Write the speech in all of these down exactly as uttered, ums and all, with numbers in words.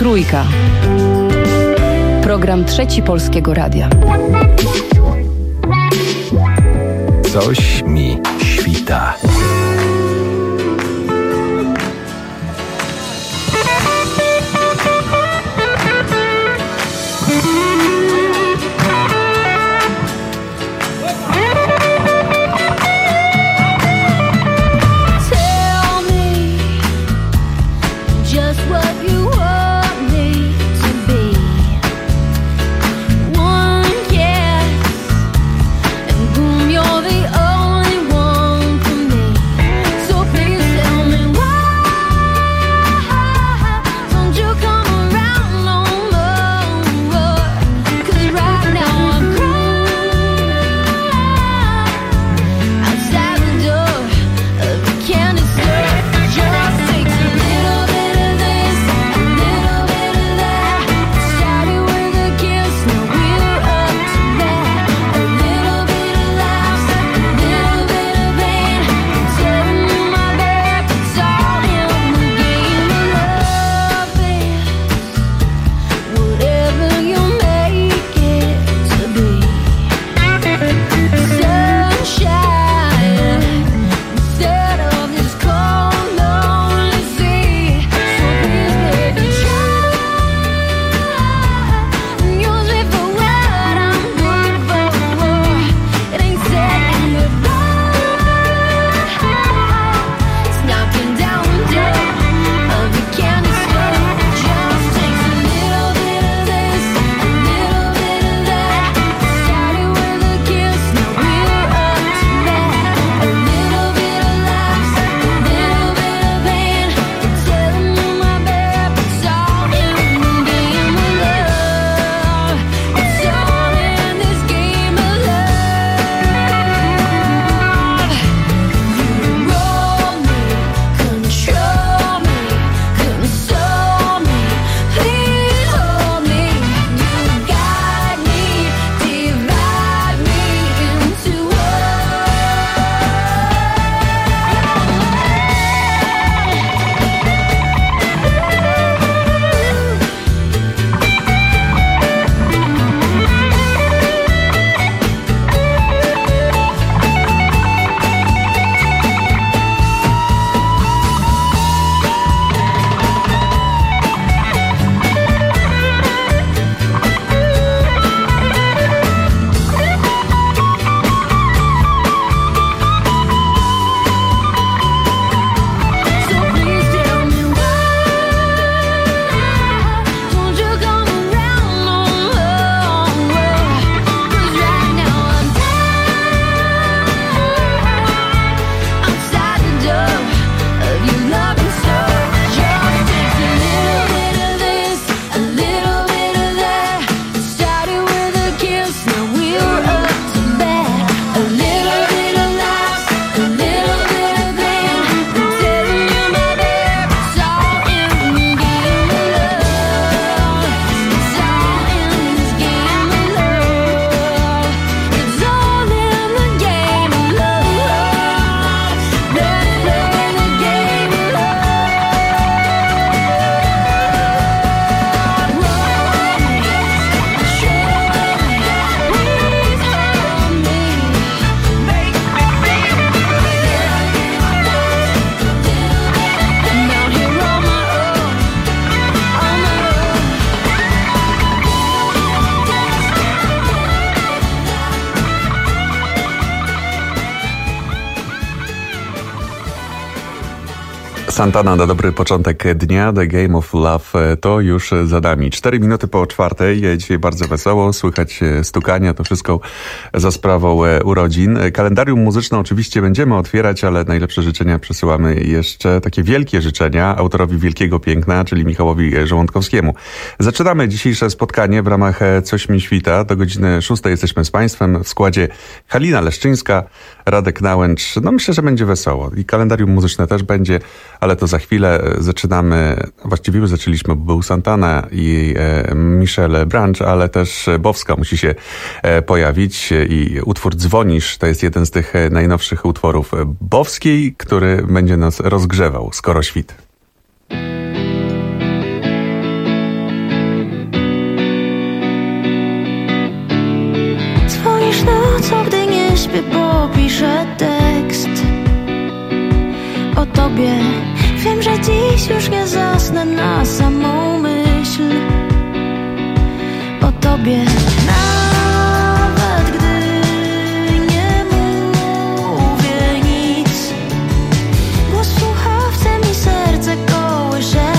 Trójka. Program Trzeci Polskiego Radia. Coś mi świta. Santana na dobry początek dnia. The Game of Love to już za nami. Cztery minuty po czwartej. Dzisiaj bardzo wesoło. Słychać stukania. To wszystko za sprawą urodzin. Kalendarium muzyczne oczywiście będziemy otwierać, ale najlepsze życzenia przesyłamy jeszcze. Takie wielkie życzenia autorowi Wielkiego Piękna, czyli Michałowi Żołądkowskiemu. Zaczynamy dzisiejsze spotkanie w ramach Coś mi świta. Do godziny szóstej jesteśmy z Państwem w składzie Halina Leszczyńska, Radek Nałęcz. No myślę, że będzie wesoło. I kalendarium muzyczne też będzie, ale to za chwilę. Zaczynamy, właściwie już zaczęliśmy, bo był Santana i e, Michelle Branch, ale też Bowska musi się e, pojawić i utwór Dzwonisz to jest jeden z tych najnowszych utworów Bowskiej, który będzie nas rozgrzewał skoro świt. śpię, bo piszę tekst o tobie. Wiem, że dziś już nie zasnę na samą myśl o tobie. Nawet gdy nie mówię nic, głos w słuchawce mi serce kołysze.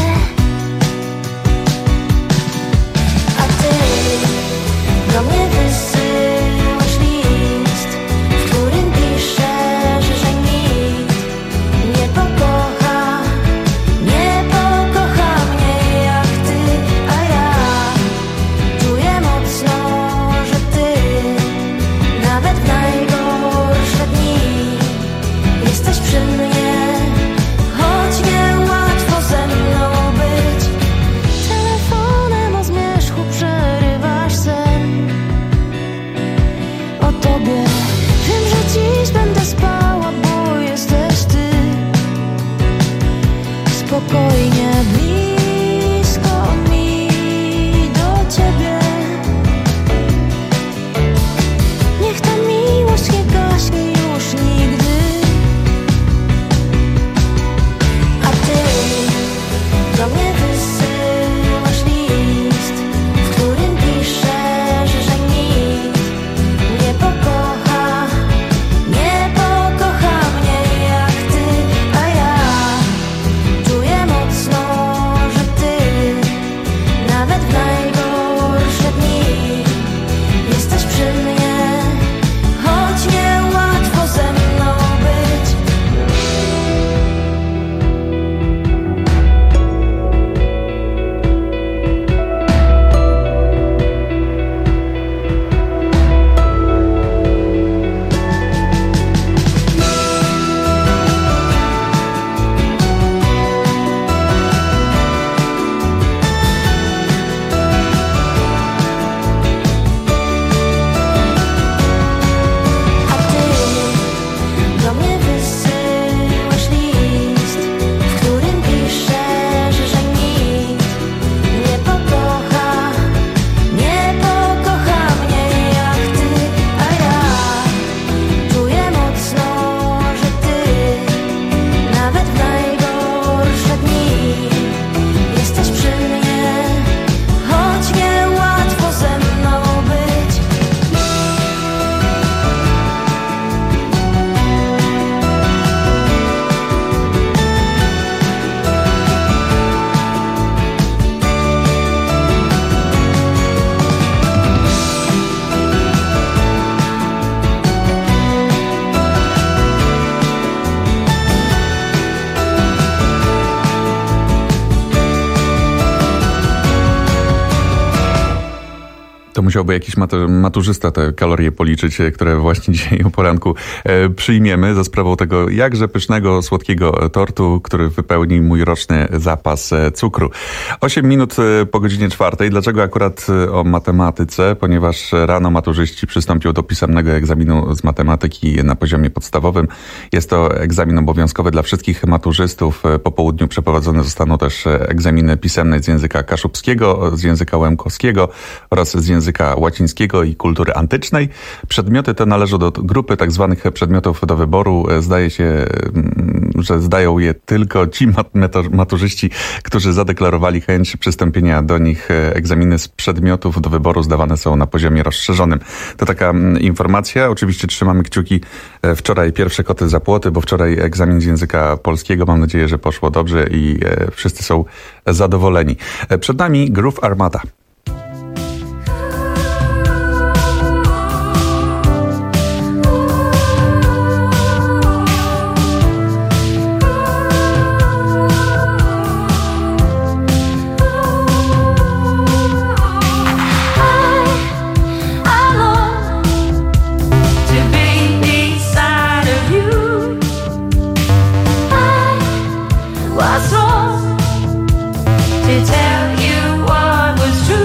A ty do mnie wysyłasz list, w którym piszesz, że nikt nie pokocha, nie pokocha mnie jak ty. A ja czuję mocno, że ty nawet w najgorsze dni jesteś przy mnie, choć niełatwo ze mną być. Telefonem o zmierzchu przerywasz sen o tobie. Wiem, że dziś będę spała, bo jesteś ty. Spokojnie, blisko mi do ciebie. Niech ta miłość nie gaśnie już nigdy. A ty do mnie wysyłasz list, w którym piszesz, że nikt nie pokocha, nie pokocha mnie jak ty. A ja czuję mocno, że ty nawet w najgorsze dni jesteś przy mnie, choć niełatwo ze mną być. A ty do mnie wysyłasz list, w którym piszesz, że nikt nie pokocha, nie pokocha mnie jak ty. A ja czuję mocno, że ty nawet w najgorsze dni jesteś przy mnie, choć niełatwo ze mną być. To musiałby jakiś matu- maturzysta te kalorie policzyć, e, które właśnie dzisiaj o poranku e, przyjmiemy za sprawą tego jakże pysznego, słodkiego tortu, który wypełni mój roczny zapas e, cukru. Osiem minut e, po godzinie czwartej. Dlaczego akurat e, o matematyce? Ponieważ rano maturzyści przystąpią do pisemnego egzaminu z matematyki na poziomie podstawowym. Jest to egzamin obowiązkowy dla wszystkich maturzystów. E, Po południu przeprowadzone zostaną też e, egzaminy pisemne z języka kaszubskiego, z języka łemkowskiego oraz z języka łacińskiego i kultury antycznej. Przedmioty te należą do grupy tak zwanych przedmiotów do wyboru. Zdaje się, mm, że zdają je tylko ci mat- meto- maturzyści, którzy zadeklarowali chęć przystąpienia do nich. Egzaminy z przedmiotów do wyboru zdawane są na poziomie rozszerzonym. To taka mm, informacja. Oczywiście trzymamy kciuki. E, Wczoraj pierwsze koty za płoty, bo wczoraj egzamin z języka polskiego. Mam nadzieję, że poszło dobrze i e, wszyscy są zadowoleni. E, Przed nami Groove Armada. What's wrong to tell you what was true?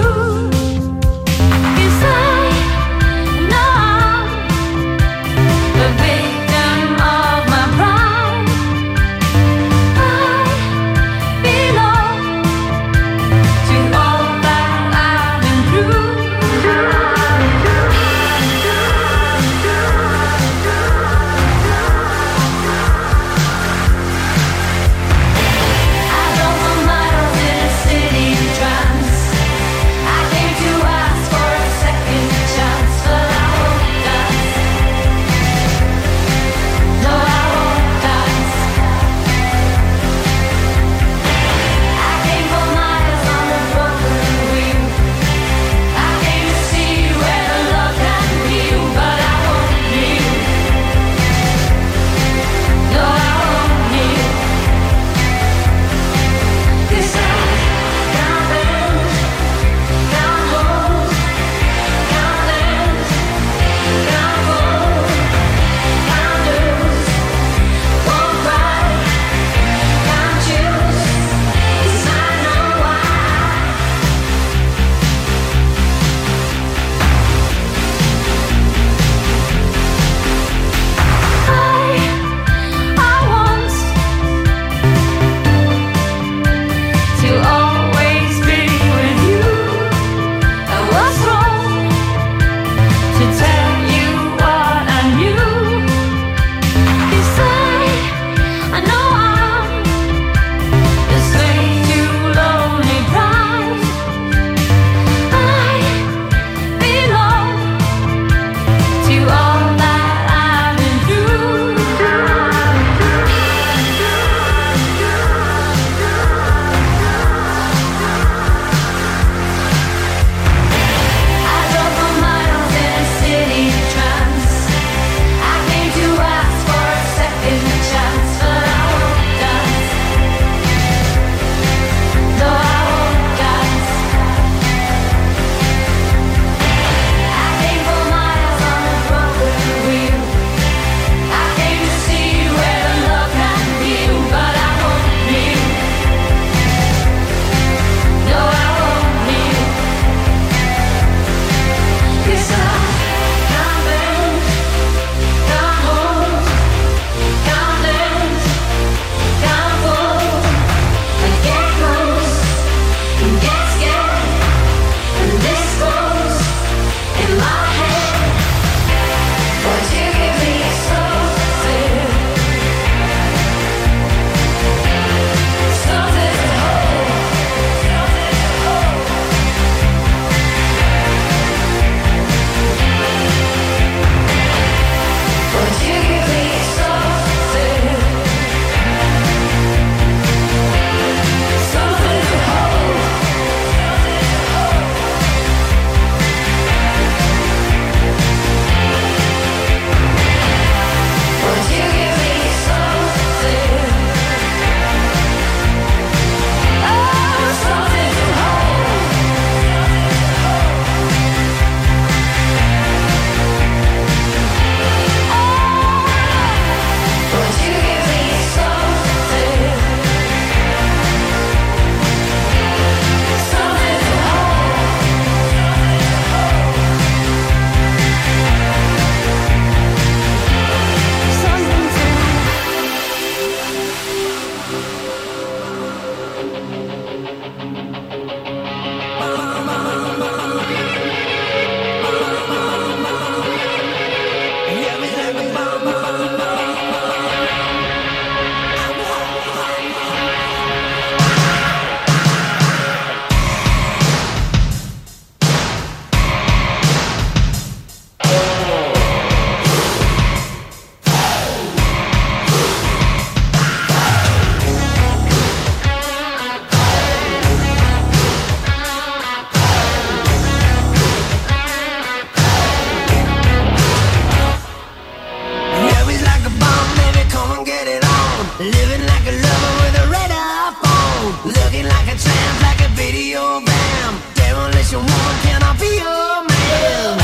Looking like a tramp, like a video bam. Demolition woman, can I be your man?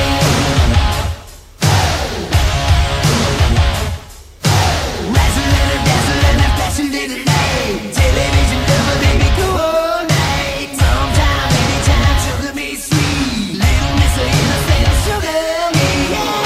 Razzle and a dazzle and a flash a little light. Television lover, baby, go all night. Sometime, anytime, sugar me sweet. Little miss her in the state of sugar me, yeah.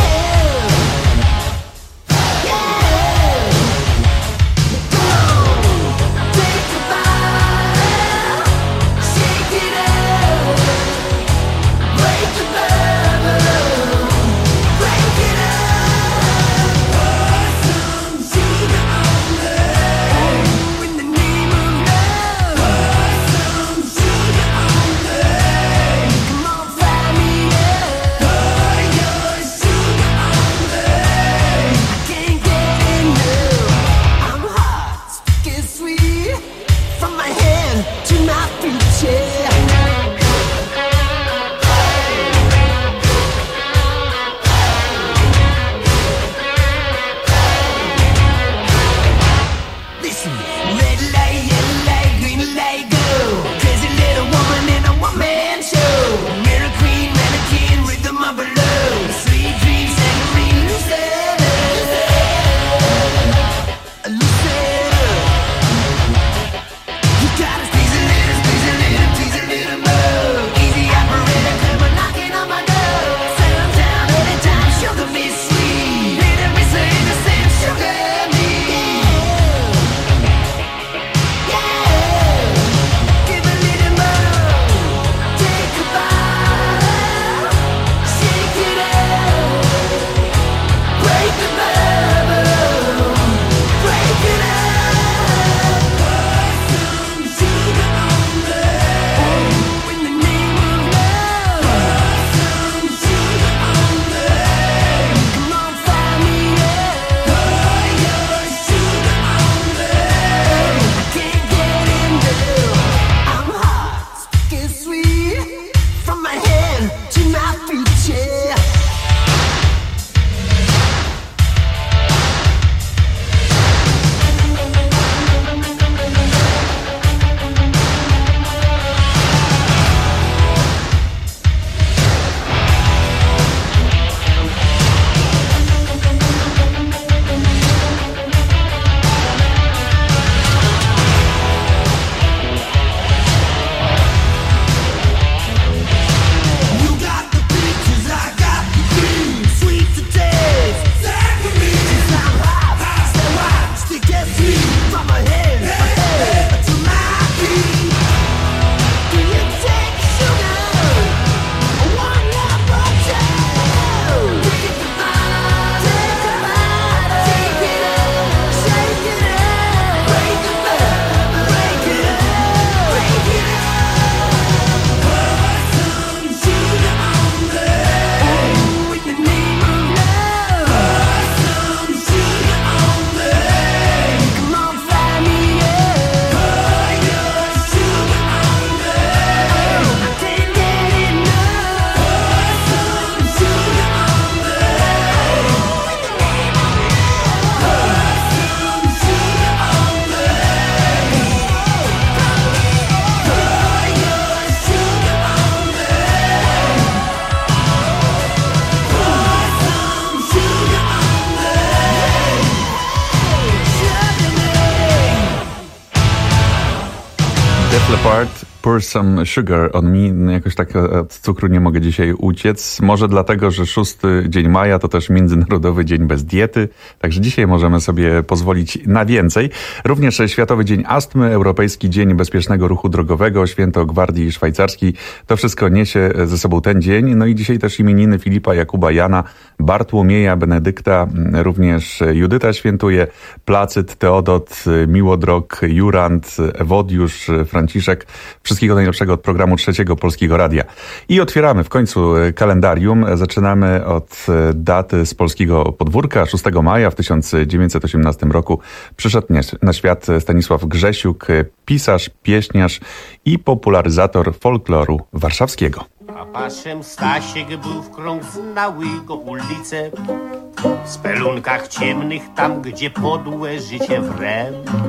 Leppard, Pour Some Sugar on Me. Jakoś tak od cukru nie mogę dzisiaj uciec. Może dlatego, że szósty dzień maja to też Międzynarodowy Dzień Bez Diety. Także dzisiaj możemy sobie pozwolić na więcej. Również Światowy Dzień Astmy, Europejski Dzień Bezpiecznego Ruchu Drogowego, Święto Gwardii Szwajcarskiej. To wszystko niesie ze sobą ten dzień. No i dzisiaj też imieniny Filipa, Jakuba, Jana, Bartłomieja, Benedykta. Również Judyta świętuje, Placyt, Teodot, Miłodrog, Jurand, Ewodiusz, Franciszek. Wszystkiego najlepszego od programu Trzeciego Polskiego Radia. I otwieramy w końcu kalendarium. Zaczynamy od daty z polskiego podwórka. szóstego maja w tysiąc dziewięćset osiemnastym roku przyszedł na świat Stanisław Grzesiuk, pisarz, pieśniarz i popularyzator folkloru warszawskiego. A paszem Stasiek był w krąg, znały go ulice, w spelunkach ciemnych, tam gdzie podłe życie wre.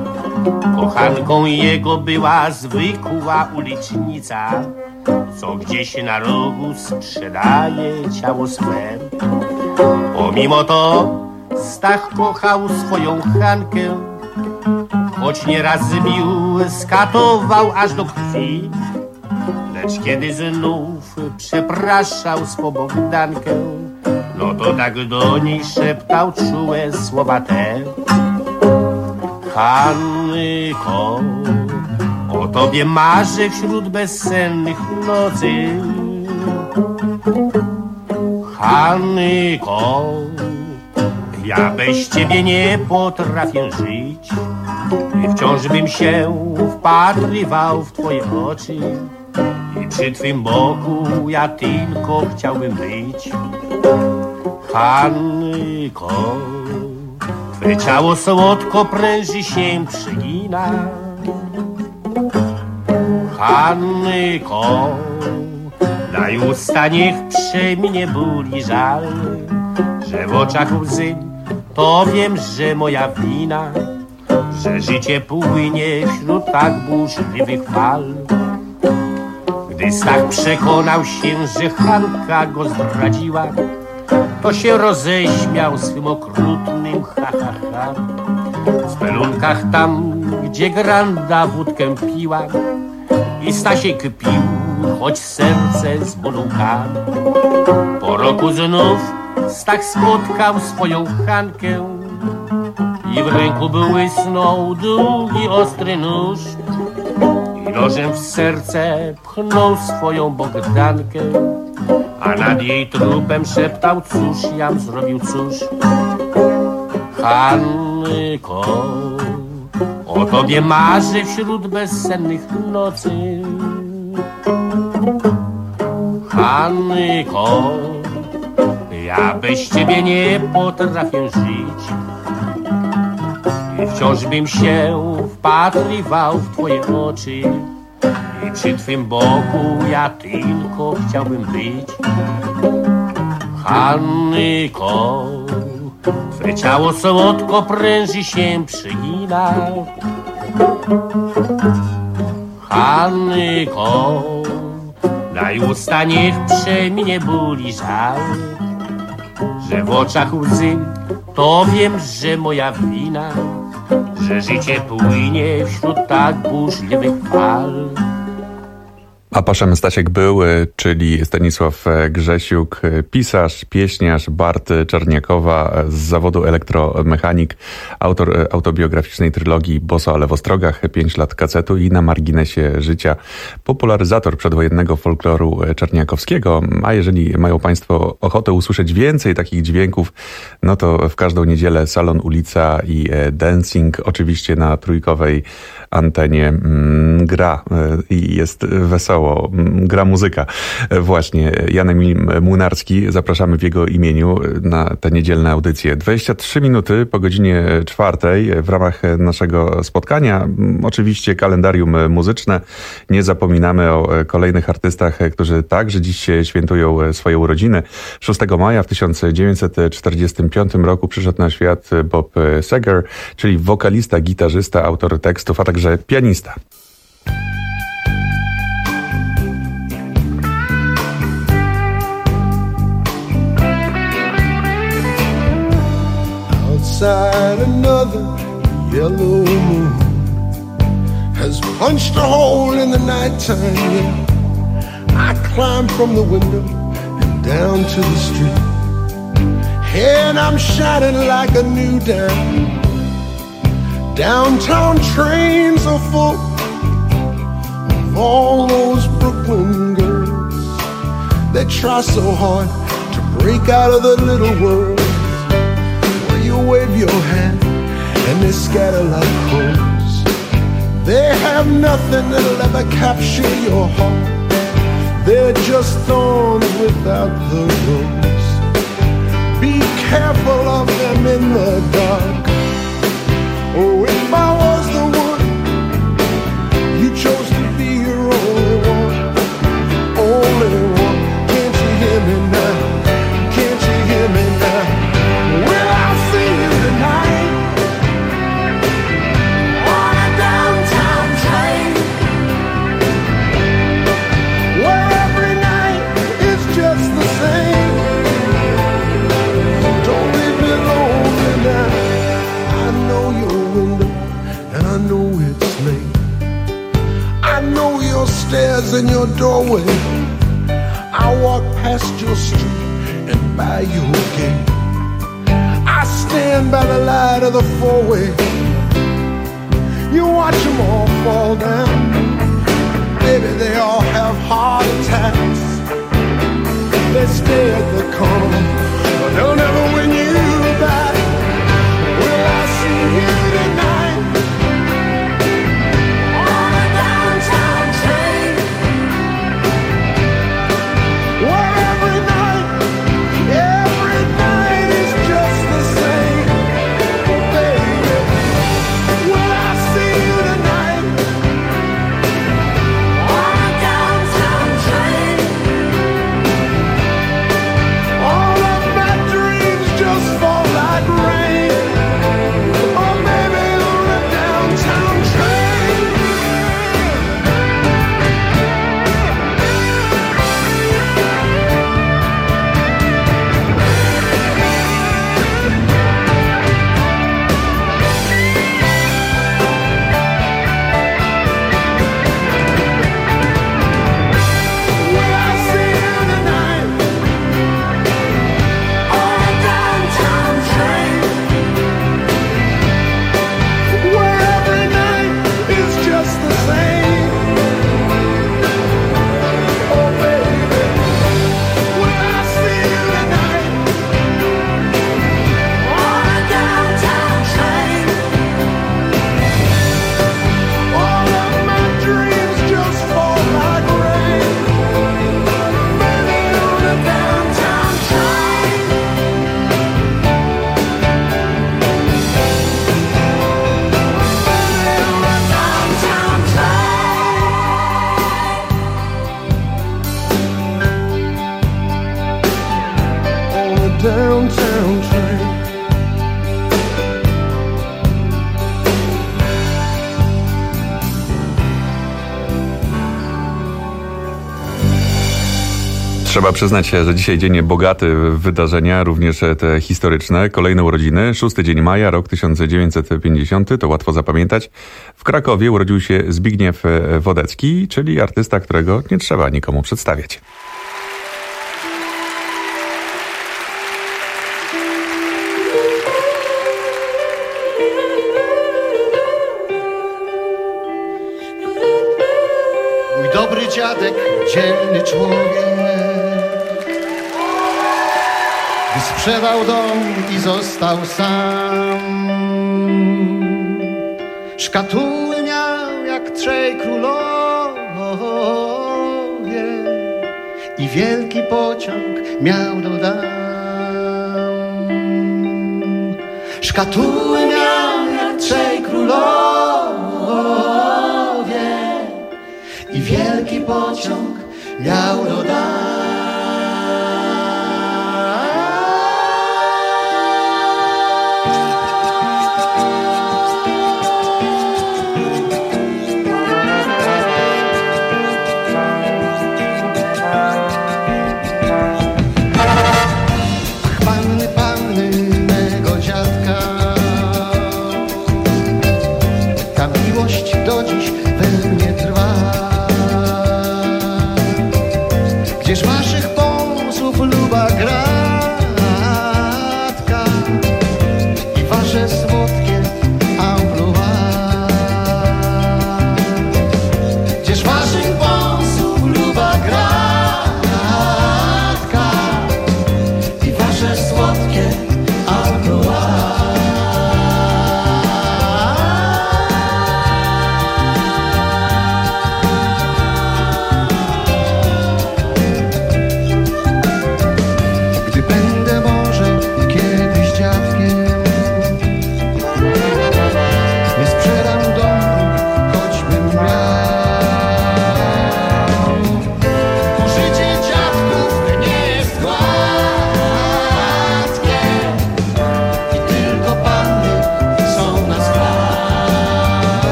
Kochanką jego była zwykła ulicznica, co gdzieś na rogu sprzedaje ciało swe. Pomimo to Stach kochał swoją Hankę, choć nieraz bił, skatował aż do krwi. Lecz kiedy znów przepraszał swą Bogdankę, no to tak do niej szeptał czułe słowa te. Hanko, o tobie marzę wśród bezsennych nocy. Hanko, ja bez ciebie nie potrafię żyć i wciąż bym się wpatrywał w twoje oczy i przy twym boku ja tylko chciałbym być. Hanko, twe ciało słodko pręży się przygina. Hanko, daj usta, niech przeminie ból i żal, że w oczach łzy to wiem, że moja wina, że życie płynie wśród tak burzliwych fal. Gdy Stach przekonał się, że Hanka go zdradziła, to się roześmiał swym okrutnym ha, ha, ha. W spelunkach tam, gdzie Granda wódkę piła, i Stasiek pił, choć serce z bólu kał. Po roku znów Stach spotkał swoją Hankę i w ręku błysnął długi, ostry nóż i nożem w serce pchnął swoją Bogdankę, a nad jej trupem szeptał, cóż jam zrobił, cóż. Hanko, o tobie marzę wśród bezsennych nocy. Hanko, ja bez ciebie nie potrafię żyć i wciąż bym się wpatrywał w twoje oczy i przy twym boku ja tylko chciałbym być. Hanko, twe ciało słodko pręży się przygina. Hanko, daj usta, niech przeminie ból i żal, że w oczach łzy to wiem, że moja wina, że życie płynie wśród tak burzliwych fal. A Paszem Stasiek był, czyli Stanisław Grzesiuk, pisarz, pieśniarz, Bart Czerniakowa, z zawodu elektromechanik, autor autobiograficznej trylogii Boso ale w ostrogach, pięć lat kacetu i na marginesie życia, popularyzator przedwojennego folkloru czerniakowskiego. A jeżeli mają Państwo ochotę usłyszeć więcej takich dźwięków, no to w każdą niedzielę Salon, Ulica i Dancing, oczywiście na trójkowej antenie mm, gra i jest wesoło, gra muzyka. Właśnie, Jan Emil Młynarski, zapraszamy w jego imieniu na te niedzielne audycje. dwadzieścia trzy minuty po godzinie czwartej w ramach naszego spotkania. Oczywiście kalendarium muzyczne. Nie zapominamy o kolejnych artystach, którzy także dziś świętują swoje urodziny. szóstego maja w tysiąc dziewięćset czterdziestym piątym roku przyszedł na świat Bob Seger, czyli wokalista, gitarzysta, autor tekstów, a także pianista. Outside, another yellow moon has punched a hole in the nighttime. Yeah. I climb from the window and down to the street, and I'm shining like a new dime. Downtown trains are full of all those Brooklyn girls that try so hard to break out of the little world where you wave your hand and they scatter like crows. They have nothing that'll ever capture your heart. They're just thorns without the rose. Be careful of them in the dark. Oh, if I was the one you chose to be your only one, only one. Can't you hear me now? Can't you hear me now? Well, I'll see you tonight on a those stairs in your doorway. I walk past your street and by your gate. I stand by the light of the four-way. You watch them all fall down. Baby, they all have heart attacks. They stay at the corner, but they'll never win you back. Will I see you tonight on a downtown train? Where every night, every night is just the same. Oh, baby, will I see you tonight on a downtown train? All of my dreams just fall like rain. Oh, maybe on a downtown train. Will I see you tonight on a downtown train? Where every night is just the same. Oh, baby, will I see you tonight on a downtown train? All of my dreams just fall like rain. Maybe on a downtown train. Maybe on a downtown train. On a downtown train. Trzeba przyznać się, że dzisiaj dzień bogaty w wydarzenia, również te historyczne. Kolejne urodziny, szósty dzień maja, rok tysiąc dziewięćset pięćdziesiąty, to łatwo zapamiętać. W Krakowie urodził się Zbigniew Wodecki, czyli artysta, którego nie trzeba nikomu przedstawiać. Mój dobry dziadek, dzielny człowiek, gdy sprzedał dom i został sam. Szkatuły miał jak trzej królowie i wielki pociąg miał do dam. Szkatuły miał jak trzej królowie i wielki pociąg miał do dam. Ach, panny, panny mego dziadka, ta miłość do dziś we mnie trwa. Gdzież waszych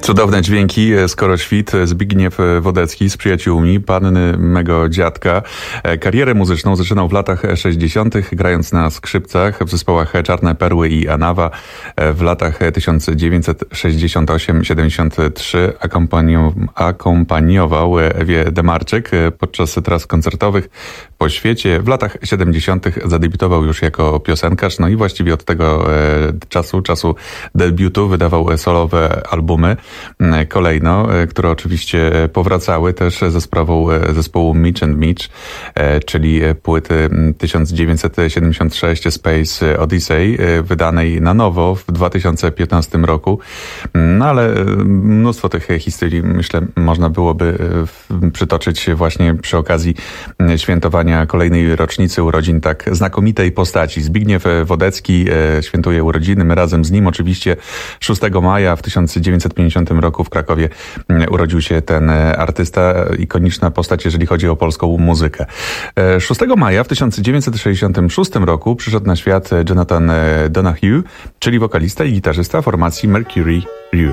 Cudowne dźwięki, skoro świt, Zbigniew Wodecki z przyjaciółmi, panny mego dziadka. Karierę muzyczną zaczynał w latach sześćdziesiątych, grając na skrzypcach w zespołach Czarne Perły i Anawa. W latach tysiąc dziewięćset sześćdziesiąt osiem do siedemdziesiąt trzy akompaniował Ewie Demarczyk podczas tras koncertowych po świecie. W latach siedemdziesiątych zadebiutował już jako piosenkarz, no i właściwie od tego czasu, czasu debiutu wydawał solowe albumy. Kolejno, które oczywiście powracały też ze sprawą zespołu Mitch and Mitch, czyli płyty tysiąc dziewięćset siedemdziesiąt sześć Space Odyssey, wydanej na nowo w dwa tysiące piętnastym roku. No ale mnóstwo tych historii, myślę, można byłoby przytoczyć właśnie przy okazji świętowania kolejnej rocznicy urodzin tak znakomitej postaci. Zbigniew Wodecki świętuje urodziny. My razem z nim oczywiście szóstego maja w tysiąc dziewięćset pięćdziesiątym roku w Krakowie urodził się ten artysta, ikoniczna postać, jeżeli chodzi o polską muzykę. szóstego maja w tysiąc dziewięćset sześćdziesiątym szóstym roku przyszedł na świat Jonathan Donahue, czyli wokalista i gitarzysta formacji Mercury Rew.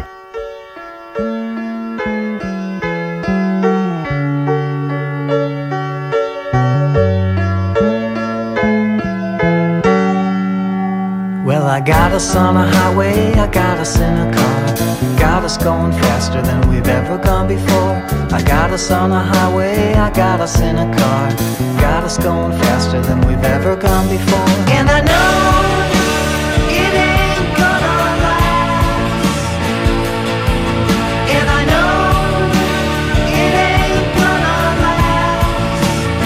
Well, I got us on a highway, I got us in a car. Got us going faster than we've ever gone before. I got us on a highway, I got us in a car. Got us going faster than we've ever gone before. And I know it ain't gonna last. And I know it ain't gonna last.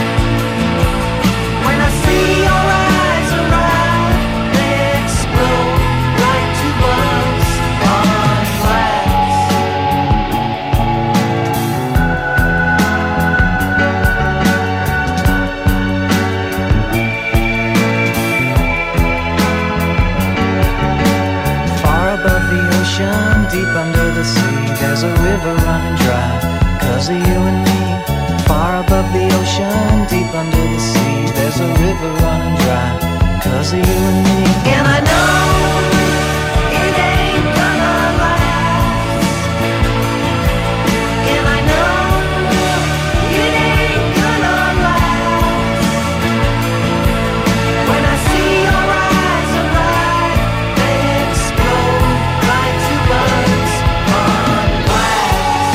When I see your eyes arrive, they explode like two bugs on glass. Far above the ocean, deep under the sea, there's a river running dry, 'cause of you and me. Far above the ocean, deep under the sea, there's a river running dry, 'cause of you and me. And I know it ain't gonna last. And I know it ain't gonna last. When I see your eyes arrive, they explode like two bugs on glass.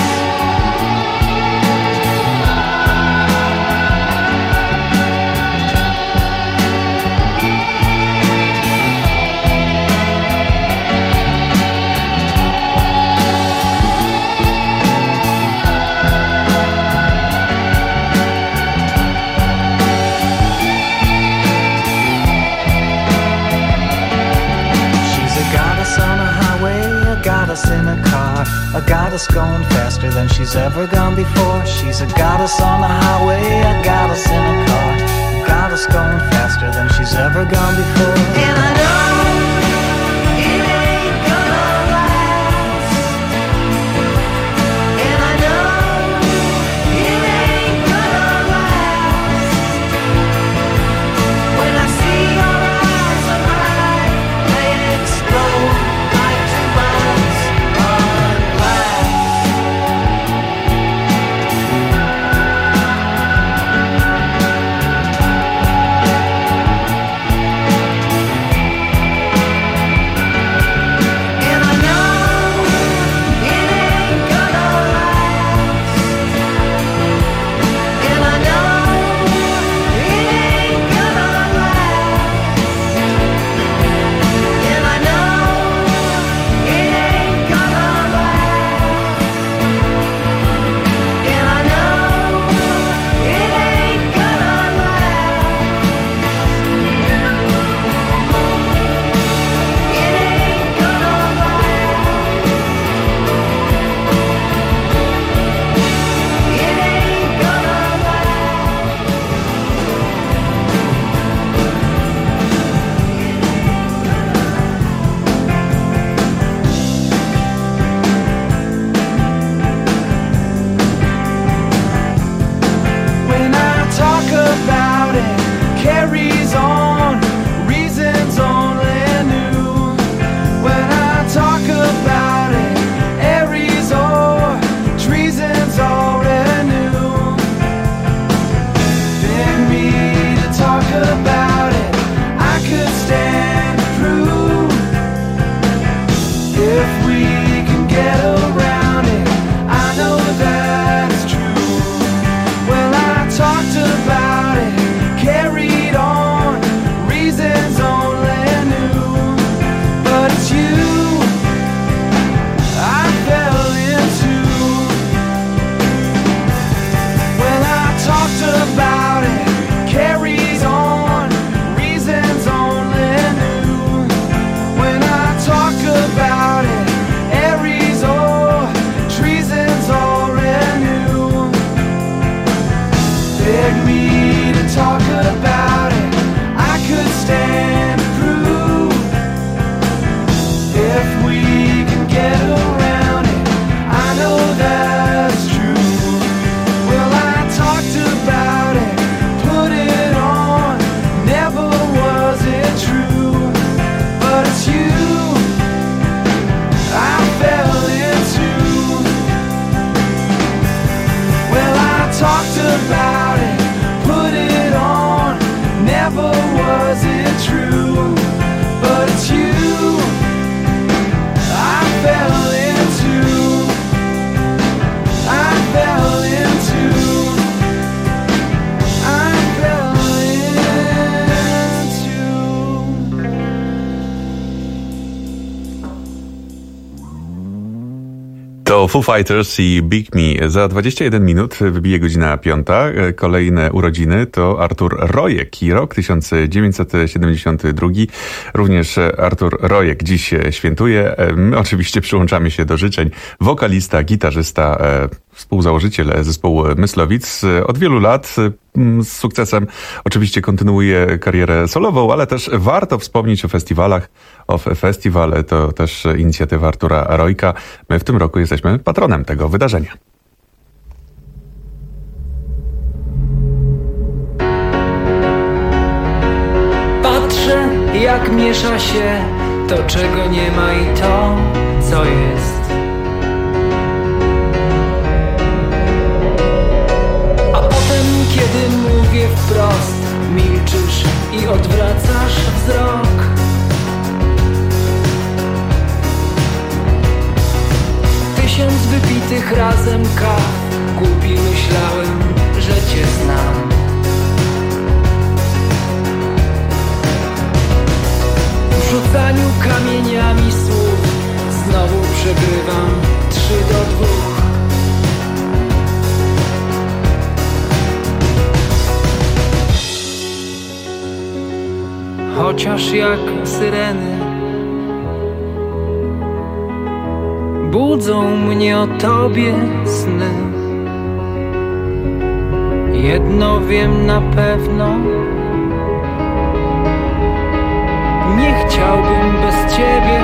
She's a goddess on a highway, a goddess in a car, a goddess going faster than she's ever gone before. She's a goddess on a highway, a goddess in a car, a goddess going faster than she's ever gone before. And I know it ain't gonna last. And I know it ain't gonna last. When I see your eyes arrive, they explode like two bugs on glass. If we can get around it, I know that it's true. Well, I talked about it, carried on, reasons only knew. But it's you I fell into. Well, I talked about it, carries on, reasons only knew. When I talk about it, Aries, oh, treason's already new. Beg me to talk about it, I could stand to prove. If we can get around it, I know that's true. Well, I talked about it, put it on, never was it true. But it's you I fell into. Well, I talked about it, put it on, never was it true. But it's you I fell into. I fell into. I fell into. To Foo Fighters i Big Me. Za dwadzieścia jeden minut wybije godzina piąta. Kolejne urodziny to Artur Rojek i rok tysiąc dziewięćset siedemdziesiąty drugi. Również Artur Rojek dziś świętuje. My oczywiście przyłączamy się do życzeń. Wokalista, gitarzysta, współzałożyciel zespołu Myslowic. Od wielu lat z sukcesem oczywiście kontynuuje karierę solową, ale też warto wspomnieć o festiwalach. Off Festival to też inicjatywa Artura Rojka. My w tym roku jesteśmy patronem tego wydarzenia. Patrzę, jak miesza się to, czego nie ma i to, co jest. A potem, kiedy mówię wprost, milczysz i odwracasz wzrok. Tysiąc wypitych razem kaw, głupi myślałem, że cię znam. W rzucaniu kamieniami słów znowu przegrywam trzy do dwóch. Chociaż jak syreny budzą mnie o tobie sny. Jedno wiem na pewno, nie chciałbym bez ciebie.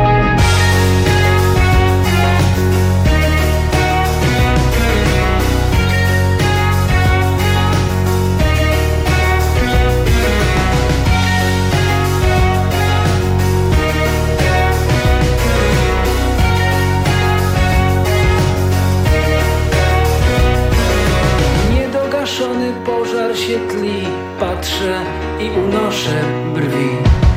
Niedogaszony pożar się tli, patrzę i unoszę brwi.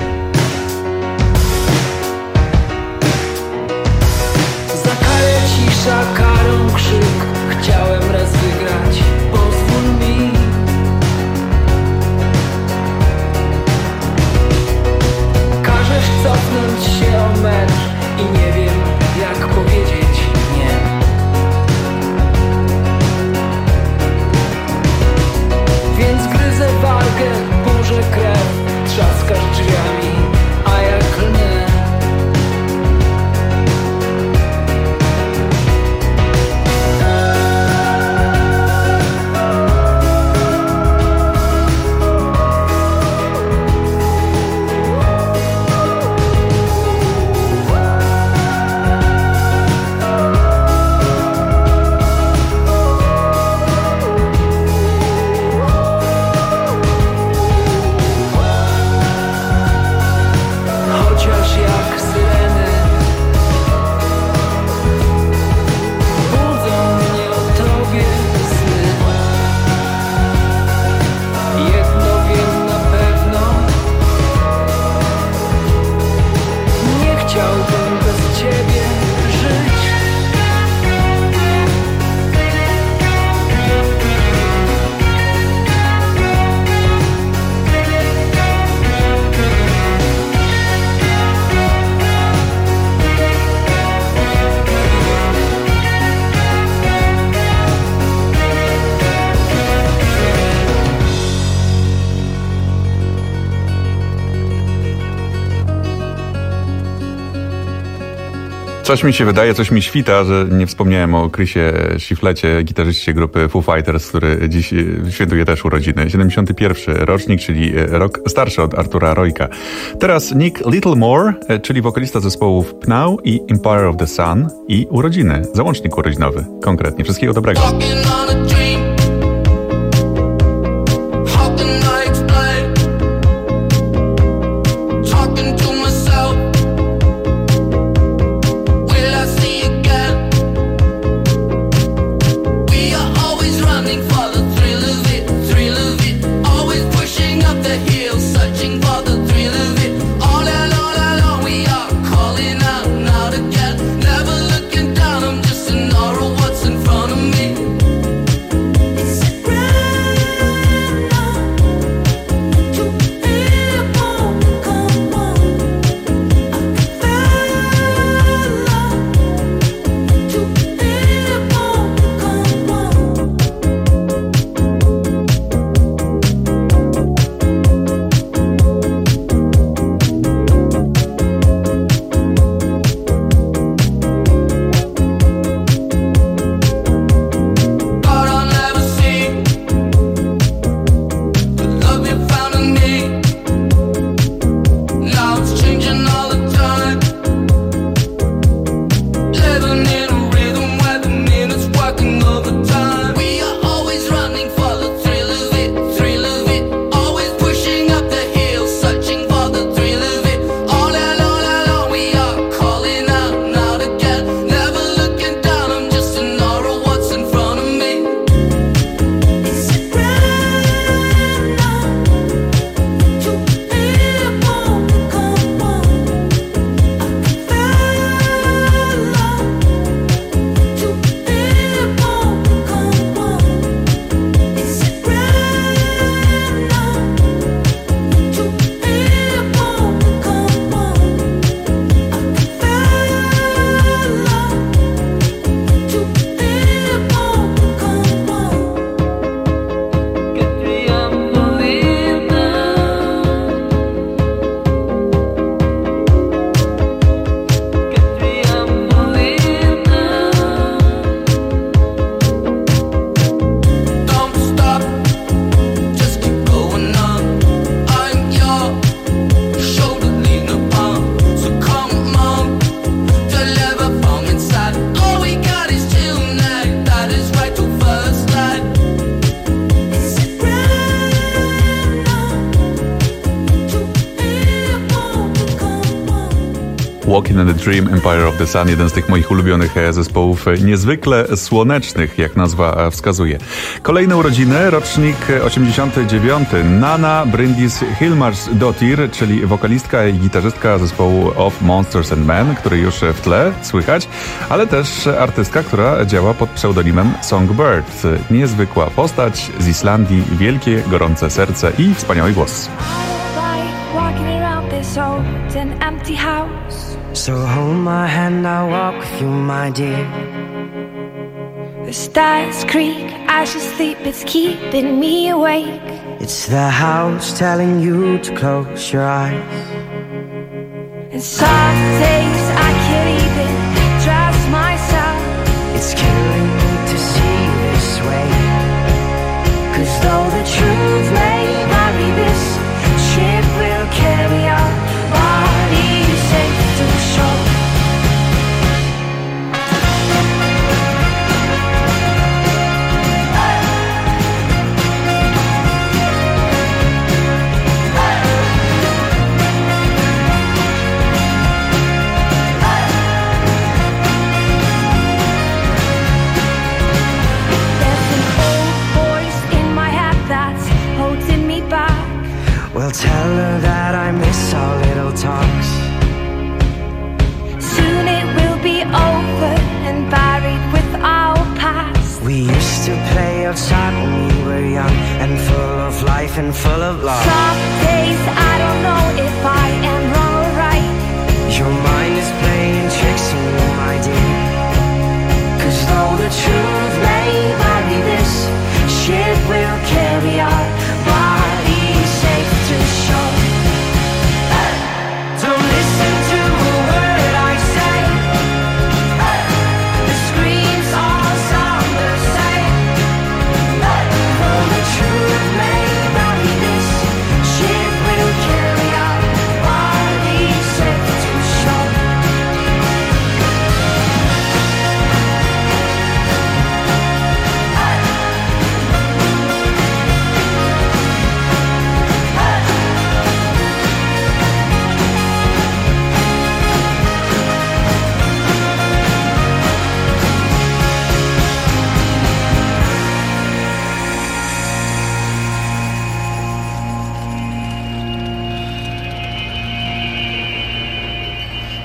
Cisza, karą krzyk, chciałem raz wygrać, pozwól mi. Każesz cofnąć się o mecz i nie wiem, jak powiedzieć nie. Więc gryzę wargę, burzę krew, trzaskasz drzwiami, a ja klnę. Coś mi się wydaje, coś mi świta, że nie wspomniałem o Chrisie Shiflecie, gitarzyście grupy Foo Fighters, który dziś świętuje też urodziny. siedemdziesiąty pierwszy rocznik, czyli rok starszy od Artura Royka. Teraz Nick Littlemore, czyli wokalista zespołów Pnau i Empire of the Sun i urodziny, załącznik urodzinowy. Konkretnie. Wszystkiego dobrego. Walking in the Dream, Empire of the Sun, jeden z tych moich ulubionych zespołów, niezwykle słonecznych, jak nazwa wskazuje. Kolejne urodziny, rocznik osiemdziesiąty dziewiąty. Nana Bryndis Hilmarsdottir, czyli wokalistka i gitarzystka zespołu Of Monsters and Men, który już w tle słychać, ale też artystka, która działa pod pseudonimem Songbird. Niezwykła postać z Islandii, wielkie, gorące serce i wspaniały głos. So hold my hand, I'll walk with you, my dear. The stars creak as you sleep, it's keeping me awake. It's the house telling you to close your eyes. And some days I can't even trust myself. It's killing me to see this way. 'Cause though the truth may vary, this ship will carry our bodies safe to shore. Well, tell her that I miss our little talks. Soon it will be over and buried with our past. We used to play outside when we were young and full of life and full of love. Some days I don't know if I am wrong or right. Your mind is playing tricks on you, my dear. 'Cause though the truth may vary, this ship will carry our bodies safe to shore. Don't listen to a word I say.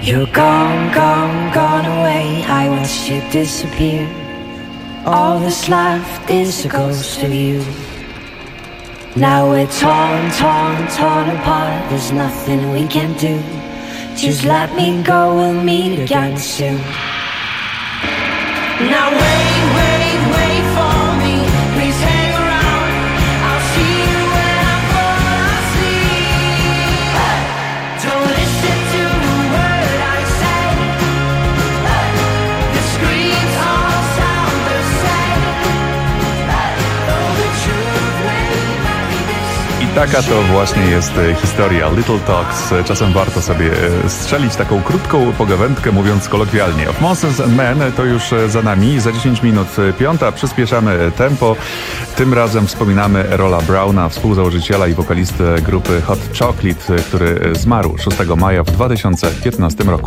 You're gone, gone, gone away. I watched you disappear. All that's left is a ghost of you. Now we're torn, torn, torn apart. There's nothing we can do. Just let me go, we'll meet again soon. Now wait, wait, wait for me. Please hang around. I'll see you when I'm falling asleep. Don't listen to a word I say. The screams all sound the same. Though the truth may not be this. I taka to właśnie jest historia Little Talks. Czasem warto sobie strzelić taką krótką pogawędkę, mówiąc kolokwialnie. Of Monsters and Men to już za nami. Za dziesięć minut piąta. Przyspieszamy tempo. Tym razem wspominamy Erola Browna, współzałożyciela i wokalistę grupy Hot Chocolate, który zmarł szóstego maja w dwa tysiące piętnastym roku.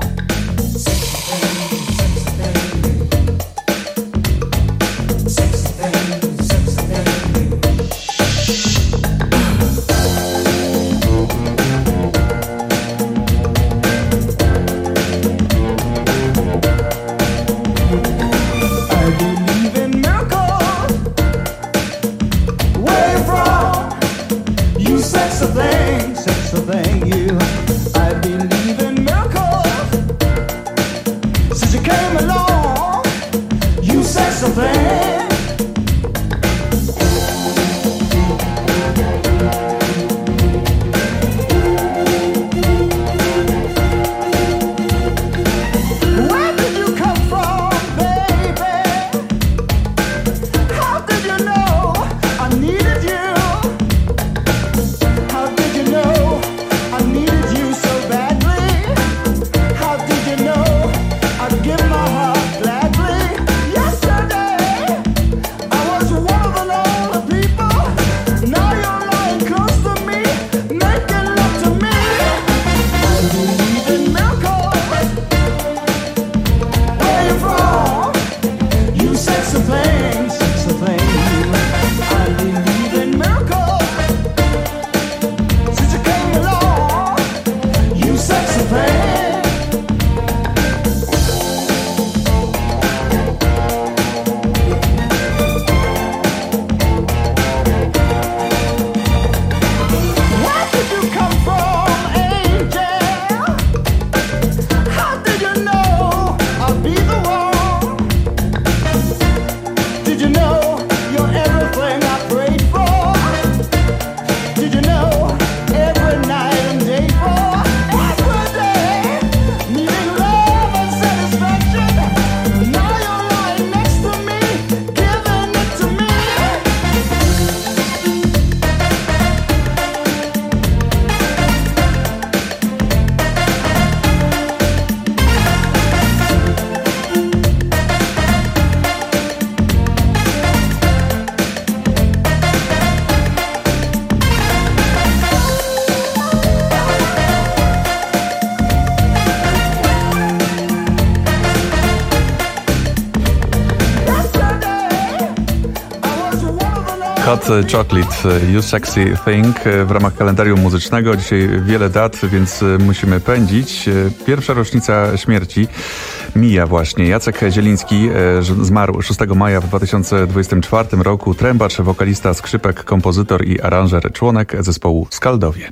Hot Chocolate, You Sexy Thing w ramach kalendarium muzycznego. Dzisiaj wiele dat, więc musimy pędzić. Pierwsza rocznica śmierci mija właśnie. Jacek Zieliński zmarł szóstego maja w dwa tysiące dwudziestym czwartym roku. Trębacz, wokalista, skrzypek, kompozytor i aranżer, członek zespołu Skaldowie.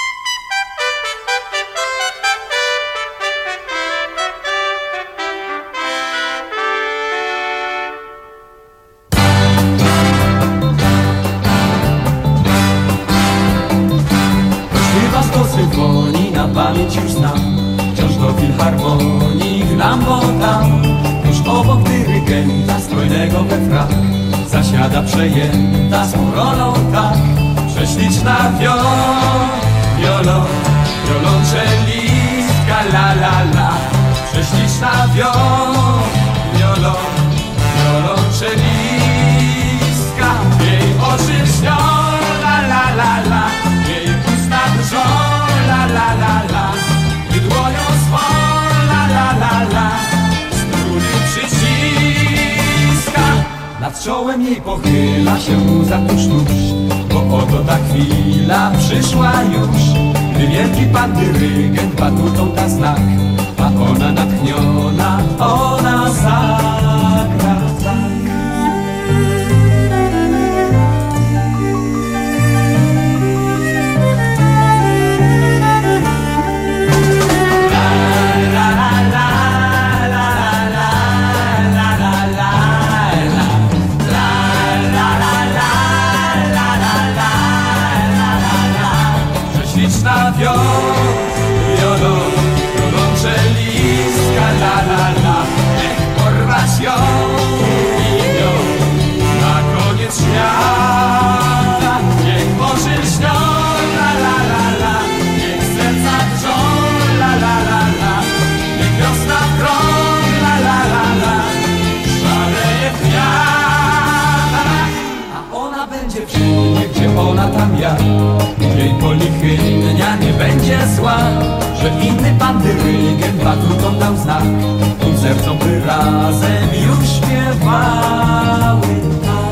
Pamięć już znam, wciąż do filharmonii gram, bo tam już obok dyrygenta strojnego we frak zasiada przejęta swą rolą tak prześliczna wiol, wiolo, wiolonczelistka, la la la. Prześliczna wiol, wiolo, wiolonczelistka. Jej oczy śnią, la la la la. Jej usta drżą, la la la la. I dłonią swą, la la la la. Struny przyciska. Nad czołem jej pochyla się łza tuż tuż, bo oto ta chwila przyszła już. Gdy wielki pan dyrygent batutą da znak, a ona natchniona, ona zagra tak. Śliczna wiola, gorące listka, la la la, niech porwać ją i ją na koniec świata. Niech Boży śnią, la la la la, niech serca drżą, la la la la, niech wiosna krąg, la la la la, szaleje w kwiatach, a ona będzie wszędzie, gdzie ona tam ja. Jej polichynia nie będzie zła, że inny pan dyrygent batutą dał znak. Tym sercom by razem już śpiewały tak.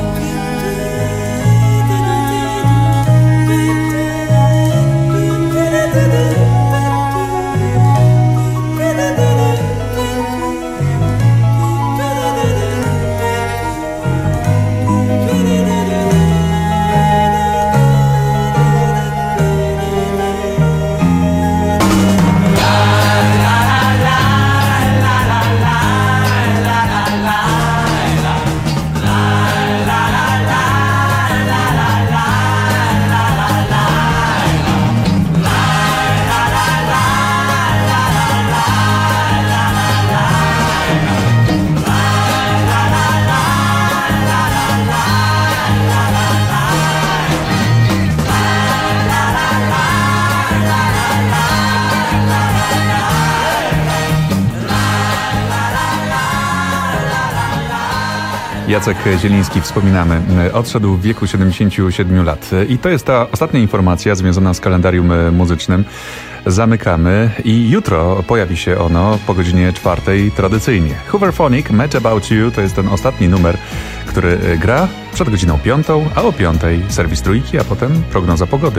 Jacek Zieliński, wspominamy, odszedł w wieku siedemdziesięciu siedmiu lat. I to jest ta ostatnia informacja związana z kalendarium muzycznym. Zamykamy i jutro pojawi się ono po godzinie czwartej tradycyjnie. Hooverphonic, Match About You to jest ten ostatni numer, który gra przed godziną piątą, a o piątej serwis trójki, a potem prognoza pogody.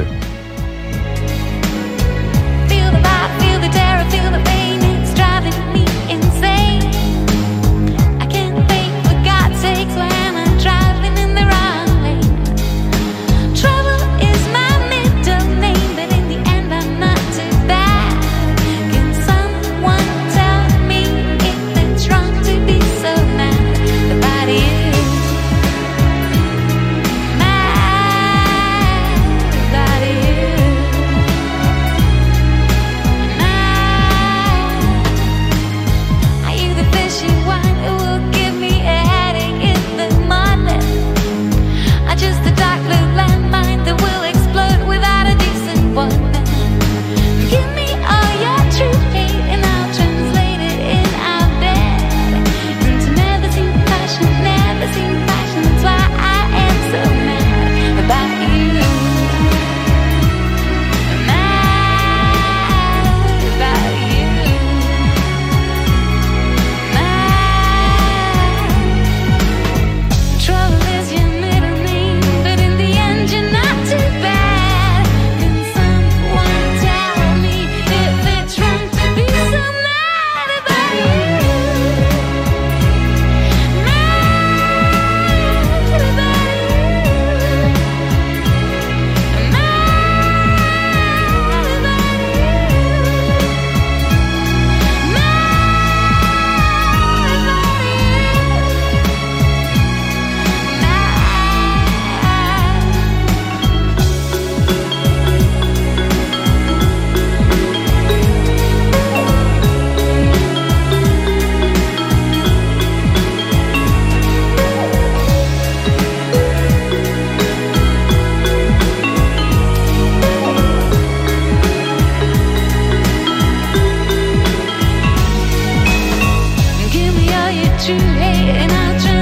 you hate and I'll try